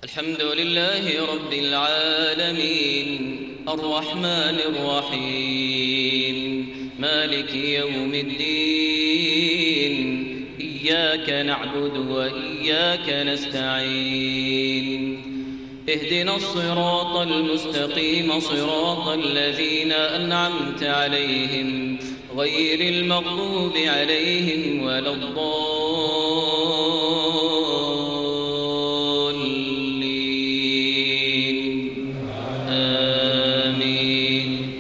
الحمد لله رب العالمين الرحمن الرحيم مالك يوم الدين إياك نعبد وإياك نستعين اهدنا الصراط المستقيم صراط الذين أنعمت عليهم غير المغضوب عليهم ولا الضالين آمين.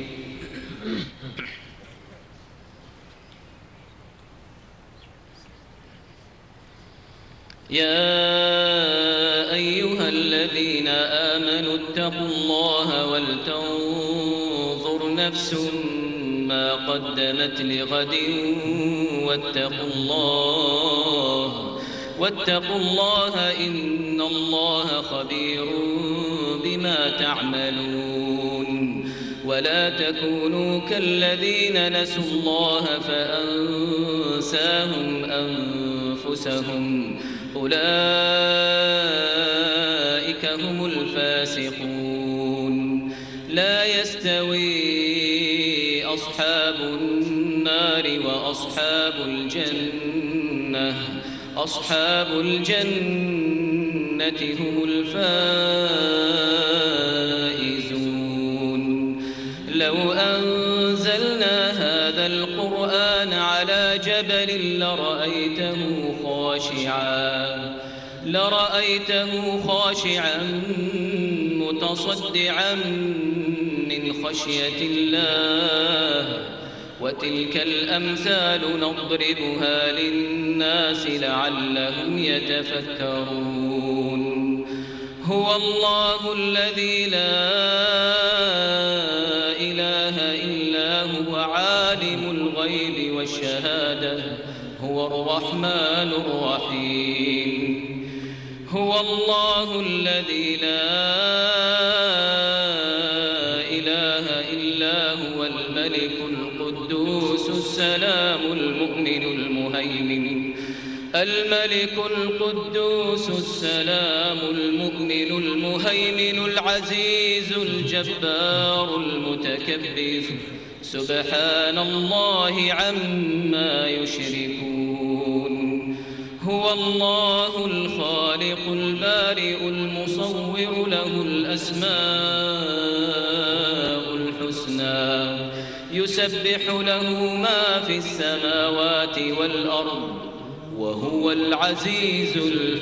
يا أيها الذين آمنوا اتقوا الله ولتنظر نفس ما قدمت لغد واتقوا الله إن الله خبير بما تعملون. ولا تكونوا كالذين نسوا الله فأنساهم أنفسهم أولئك هم الفاسقون. لا يستوي أصحاب النار وأصحاب الجنة هم الفائزون. لو أنزلنا هذا القرآن على جبل لرأيته خاشعا متصدعا من خشية الله. وتلك الأمثال نضربها للناس لعلهم يتفكرون. هو الله الذي لا إله إلا هو عالم الغيب والشهادة هو الرحمن الرحيم. هو الله الذي لا إله إلا هو الملك القدوس السلام المؤمن المهيمن العزيز الجبار المتكبر سبحان الله عما يشركون. هو الله الخالق البارئ المصور له الأسماء الحسنى يسبح له ما في السماوات والأرض وهو العزيز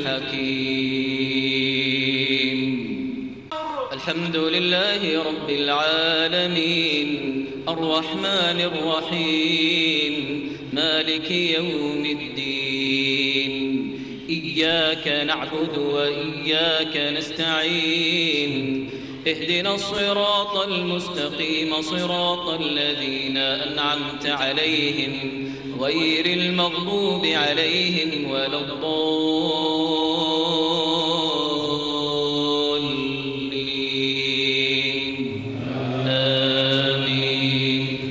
الحكيم. الحمد لله رب العالمين الرحمن الرحيم مالك يوم الدين إياك نعبد وإياك نستعين اهدنا الصراط المستقيم صراط الذين أنعمت عليهم غير المغضوب عليهم ولا الضالين آمين.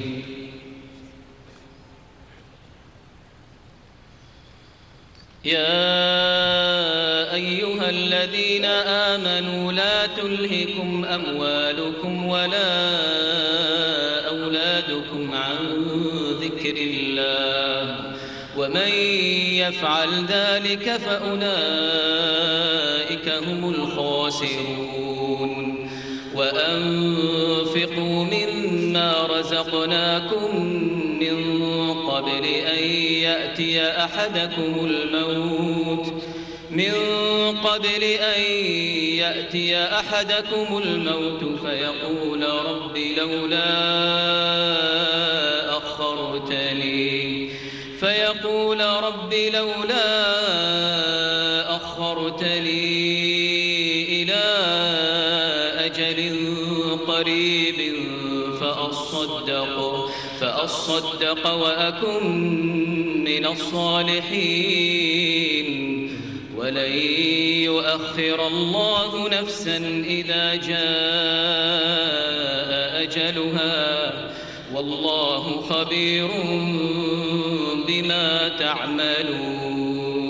يا أيها الذين آمنوا لا تلهكم أموالكم ولا أولادكم عن ذكر الله ومن يفعل ذلك فأولئك هم الخاسرون. وأنفقوا مما رزقناكم من قبل أن يأتي أحدكم الموت فيقول رب لولا أخرتني إلى أجل قريب فأصدق وأكن من الصالحين. ولن يؤخر الله نفسا إذا جاء أجلها والله خبير بما تعملون.